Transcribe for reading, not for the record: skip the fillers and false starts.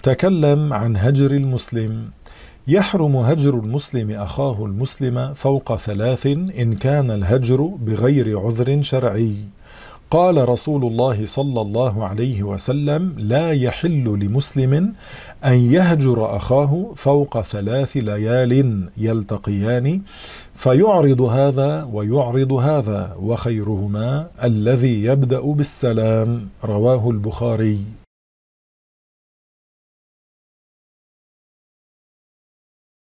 تكلم عن هجر المسلم. يحرم هجر المسلم أخاه المسلم فوق 3 إن كان الهجر بغير عذر شرعي. قال رسول الله صلى الله عليه وسلم: لا يحل لمسلم أن يهجر أخاه فوق 3 ليال يلتقيان فيعرض هذا ويعرض هذا، وخيرهما الذي يبدأ بالسلام. رواه البخاري.